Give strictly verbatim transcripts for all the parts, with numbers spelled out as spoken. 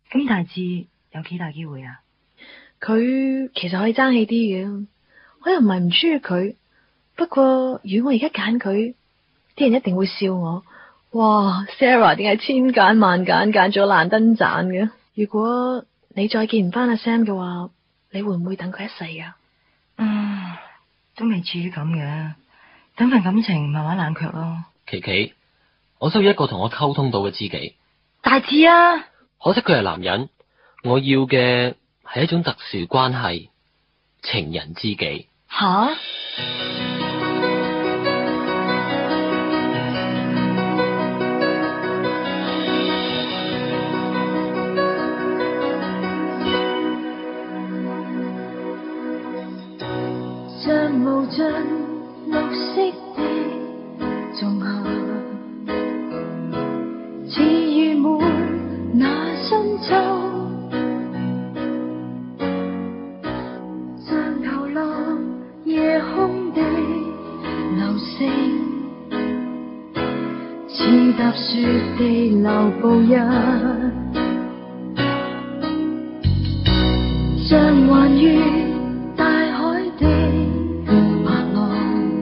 咁大致有幾大機會啊？ 佢其實可以爭氣啲嘅，我又唔係唔中意佢。不過如果我而家揀佢，啲人一定會笑我。哇 ，Sarah 點解千揀萬揀揀咗爛燈盞嘅？如果你再見唔翻阿 Sam 嘅話，你會唔會等佢一世噶？ 嗯，都未至於咁嘅，等份感情慢慢冷卻咯。 琪琪，我需要一個同我溝通到嘅知己。 大致啊！ 可惜佢係男人，我要嘅係一種特殊關係，情人知己。 吓？ 像無盡綠色的仲夏，似預滿那深秋，像投落夜空的流星，似踏雪地流步日，像橫越大海的白浪，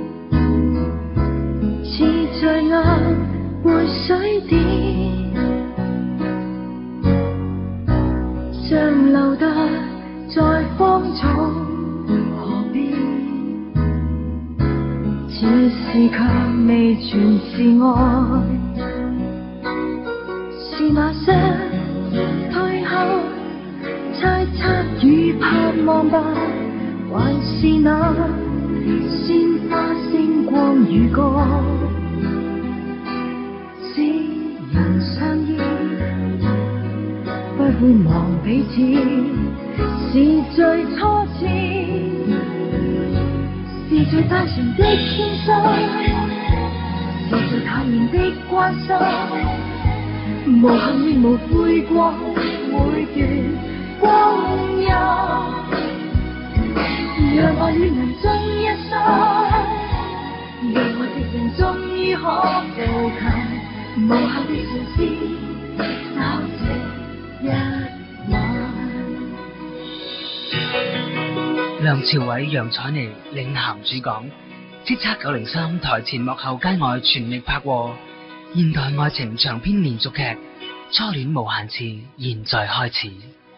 似罪惡回水點，像留得在荒草河邊，此時卻未全是愛，是那些退後猜測與盼望吧，還是那鮮花星光與歌，使人相依，不會忘彼此，是最初次，是最單純的天生，是最坦然的關心，無憾亦無悔過每段光陰，讓愛戀人終一生，讓愛的人終於可步近，無限的嘗試，找這一晚。 梁朝偉、楊采妮領銜主講，叱咤九零三台前幕後街外全力拍和現代愛情長篇連續劇《初戀無限次》，現在開始。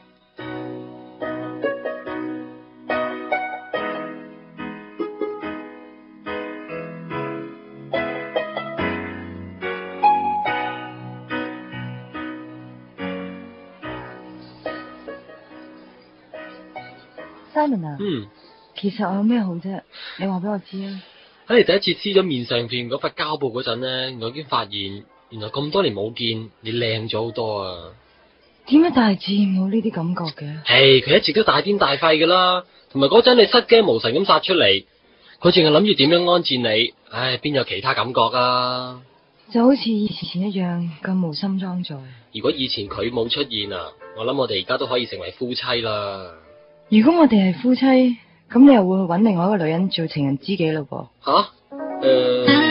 Simon 啊， 嗯， 其實我有咩好啫？你話俾我知啊！ 喺你第一次撕咗面上片嗰塊膠布嗰陣呢，我已經發現原來咁多年冇見，你靚咗好多啊！ 點解大致冇呢啲感覺嘅？ 唉，佢一直都大癲大肺噶啦，同埋嗰陣你失驚無神咁殺出嚟，佢淨係諗住點樣安置你，唉，邊有其他感覺啊？ 就好似以前一樣咁無心裝載。 如果以前佢冇出現啊，我諗我哋而家都可以成為夫妻啦。 如果我哋係夫妻，咁你又會揾另外一個女人做情人知己咯噃？ 吓？誒、呃。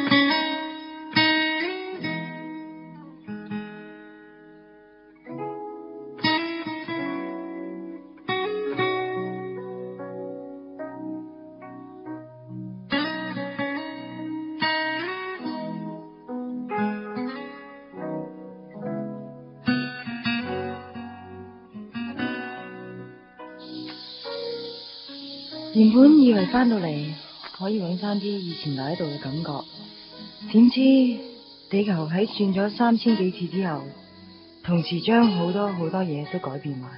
原本以為翻到嚟可以搵翻啲以前留喺度嘅感覺，點知地球喺轉咗三千幾次之後，同時將好多好多嘢都改變埋。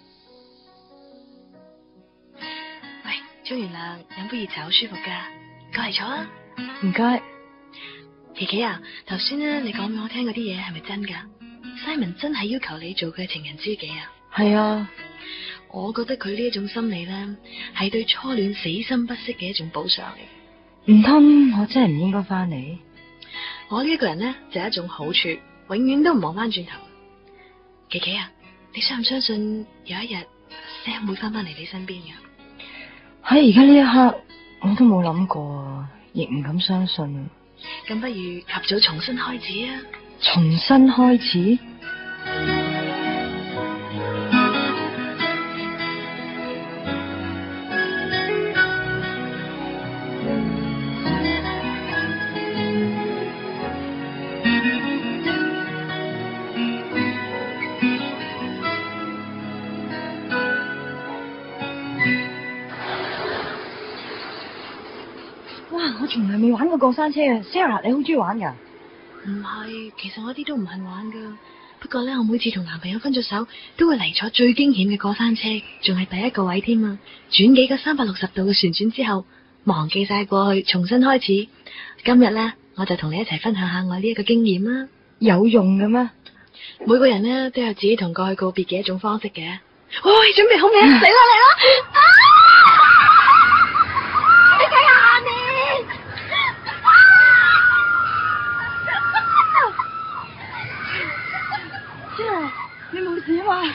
喂，沖完涼飲杯熱茶好舒服噶，過嚟坐啊！ 唔該。 琪琪啊，頭先咧你講俾我聽嗰啲嘢係咪真噶 ？Simon 真係要求你做佢嘅情人知己啊？ 係啊。 我覺得佢呢一種心理咧，係對初戀死心不息嘅一種補償嚟。 唔通我真係唔應該翻嚟？ 我呢一個人咧就係一種好處，永遠都唔望翻轉頭。琪琪啊，你相唔相信有一日 Sam 會翻翻嚟你身邊噶？ 喺而家呢一刻，我都冇諗過，亦唔敢相信。 咁不如及早重新開始啊！ 重新開始？ 從來未玩過過山車啊 ，Sarah 你好中意玩噶？ 唔係，其實我一啲都唔恨玩噶。不過咧，我每次同男朋友分咗手，都會嚟坐最驚險嘅過山車，仲係第一個位添啊！轉幾個三百六十度嘅旋轉之後，忘記晒過去，重新開始。今日咧，我就同你一齊分享下我呢一個經驗啦。 有用嘅咩？ 每個人咧都有自己同過去告別嘅一種方式嘅。喂，準備好未？嚟啦嚟啦！你睇下下面。 Sarah，你冇事啊嘛？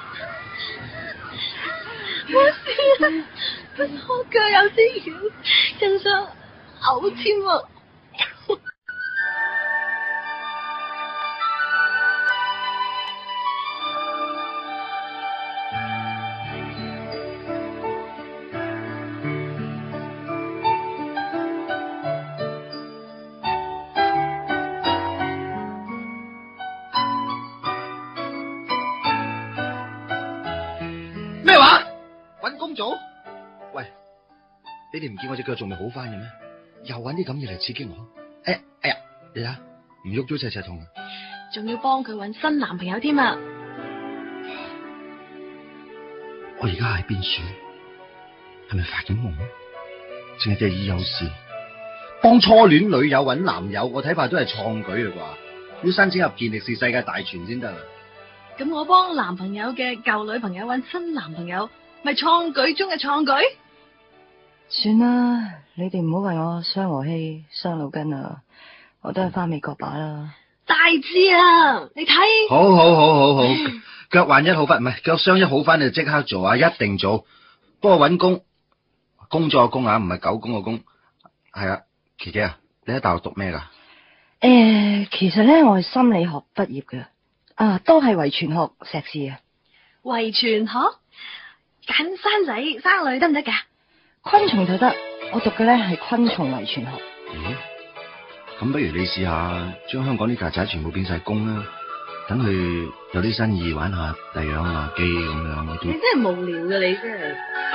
冇事啊，不過我腳有啲軟，更想嘔添啊！ 咩話？搵工做？喂，你哋唔見我隻腳仲未好翻嘅咩？又搵啲咁嘢嚟刺激我？哎呀，哎呀，你睇下，唔喐都赤赤痛啊！ 仲要幫佢搵新男朋友添啊！ 我而家喺邊處？係咪發緊夢？淨係日以有事？幫初戀女友搵男友，我睇怕都係創舉啦啩？要申請入健力士世界大全先得啊！ 咁我幫男朋友嘅舊女朋友搵新男朋友，咪創舉中嘅創舉？ 算啦，你哋唔好為我傷和氣、傷腦筋啊！我都係翻美國把啦。 大志啊，你睇。 好好好好好，腳患一好翻，唔係腳傷一好翻，你就即刻做啊！一定做。不過搵工，工作嘅工啊，唔係狗公嘅工。係啊，琪琪啊，你喺大學讀咩噶？ 誒、呃，其實咧我係心理學畢業嘅，啊，都係遺傳學碩士啊。 遺傳學揀生仔生女得唔得噶？ 昆蟲就得，我讀嘅咧係昆蟲遺傳學。 咦？咁不如你試下將香港啲曱甴全部變晒公啦，等佢有啲新意玩下第養下機咁樣。我都你真係無聊嘅，你真係。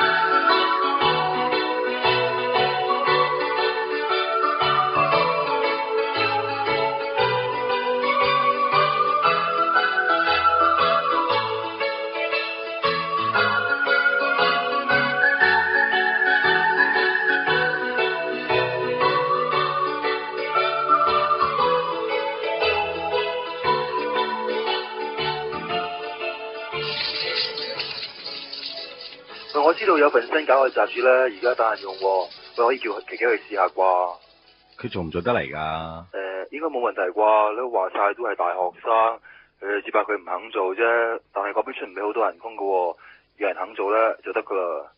我知道有份新搞嘅雜誌咧，而家打人用，我可以叫琪琪去試下啩。 佢做唔做得嚟噶？ 誒、呃，應該冇問題啩。你話晒都係大學生，誒，只怕佢唔肯做啫。但係嗰邊出唔俾好多人工噶，有人肯做咧就得噶啦。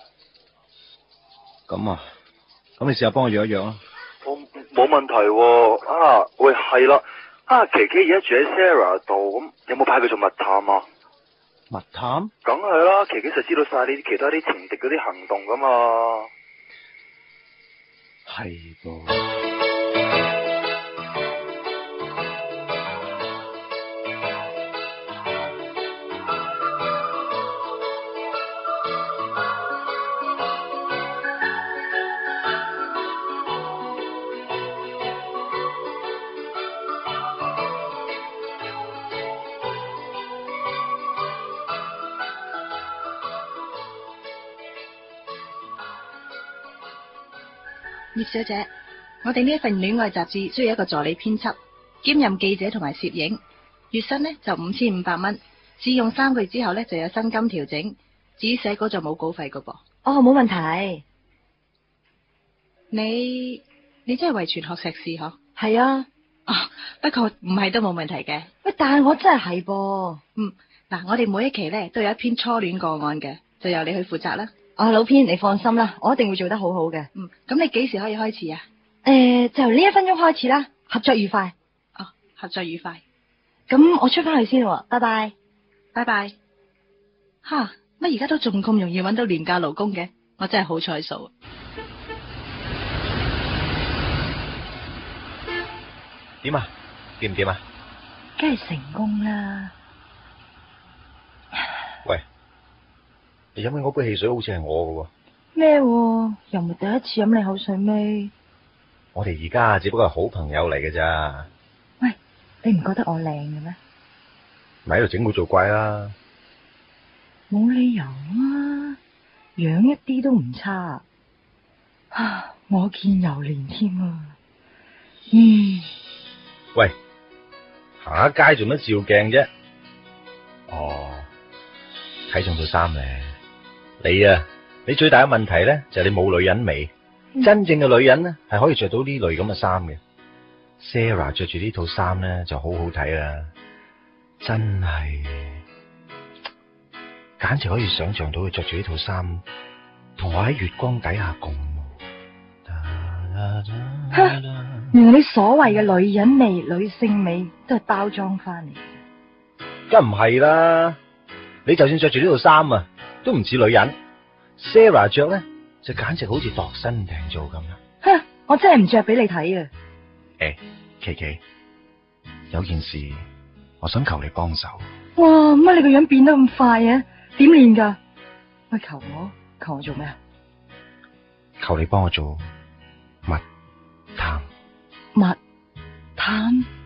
咁啊，咁你試下幫我約一約啊。 我冇問題喎。啊，喂，係啦，啊，琪琪而家住喺 Sarah 度，咁有冇派佢做密探啊？ 密探？ 梗係啦，琪琪實知道晒你其他啲情敵嗰啲行動噶嘛。 係噃。 葉小姐，我哋呢一份戀愛雜誌需要一個助理編輯，兼任記者同埋攝影，月薪呢就五千五百蚊，試用三個月之後呢就有薪金調整，至於寫稿就冇稿費噶噃。 哦，冇問題。 你你真係遺傳學碩士嗬？ 係啊。 哦，不過唔係都冇問題嘅。 喂，但係我真係係噃。 嗯，嗱，我哋每一期呢都有一篇初戀個案嘅，就由你去負責啦。 啊，老編，你放心啦，我一定會做得好好嘅。 嗯，咁你幾時可以開始啊？ 誒、呃，就由呢一分鐘開始啦，合作愉快。 哦，合作愉快。 咁我出翻去先喎，拜拜。 拜拜。吓，乜而家都仲咁容易揾到廉價勞工嘅？我真係好彩數。 點啊？掂唔掂啊？ 梗係成功啦。 喂。你飲緊嗰杯汽水好似係我嘅喎。 咩？又唔係第一次飲你口水尾。 我哋而家只不過係好朋友嚟嘅咋。 喂，你唔覺得我靚嘅咩？ 咪喺度整蠱做怪啦。 冇理由啊，樣一啲都唔差。啊，我見猶憐添啊。嗯。 喂，行下街做乜照鏡啫？哦，睇中套衫咧。你啊，你最大嘅問題咧就係你冇女人味。嗯、真正嘅女人咧係可以着到呢類咁嘅衫嘅。Sarah 着住呢套衫咧就好好睇啦，真係，簡直可以想象到佢着住呢套衫，同我喺月光底下共舞。 原來你所謂嘅女人味、女性美都係包裝翻嚟嘅。 梗唔係啦，你就算着住呢套衫啊，都唔似女人。Sarah 着咧就簡直好似度身訂做咁啦。 哼，我真係唔着俾你睇啊！ 誒，琪琪，有件事我想求你幫手。 哇，乜你個樣變得咁快啊？點練噶？喂，求我，求我做咩啊？ 求你幫我做密探。 密探。